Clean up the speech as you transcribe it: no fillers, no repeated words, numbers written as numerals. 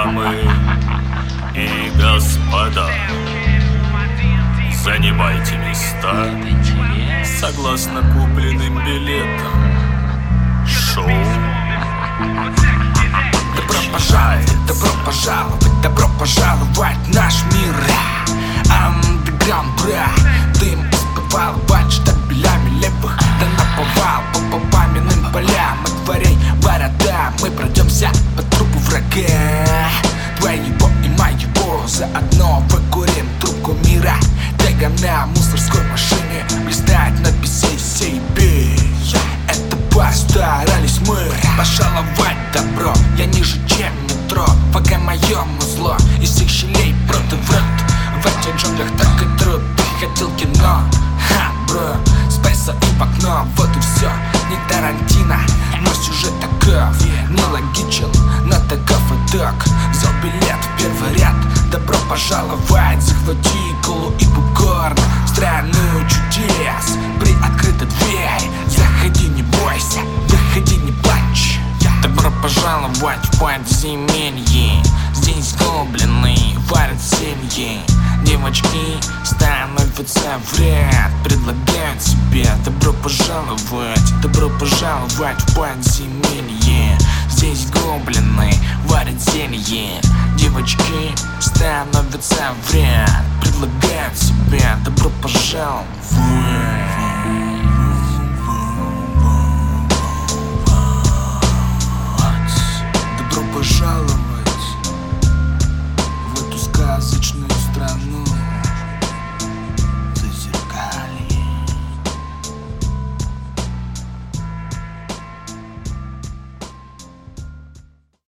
Дамы и господа, занимайте места согласно купленным билетам. Шоу. Добро пожаловать в наш мир. Андеграунд, бра. Дым успевал бать штабелями левых. Да наповал по памятным полям. От дверей ворота мы пройдемся по трупу врага. Твоего и моего заодно выкурим трубку мира. Тяга на мусорской машине блистает надписей себе. Это постарались мы пожаловать добро. Я ниже, чем метро, пока мое музло из всех щелей против рот. В этих джунглях так и труд. Ты хотел кино, ха, бро, спейса и в окно. Вот и все, не Тарантино, но сюжет таков, нелогичен, но таков итог. Взял билет в первый ряд. Добро пожаловать, захвати колу и попкорн в страну чудес. Приоткрыта дверь, заходи, не бойся, выходи, не плачь. Добро пожаловать в подземелье. Здесь гоблины варят семьи. Девочки становятся в ряд, предлагают себе добро пожаловать. Добро пожаловать в подземелье. Здесь гоблины варят зелье. Девочки становятся в ряд, предлагают себе добро пожаловать.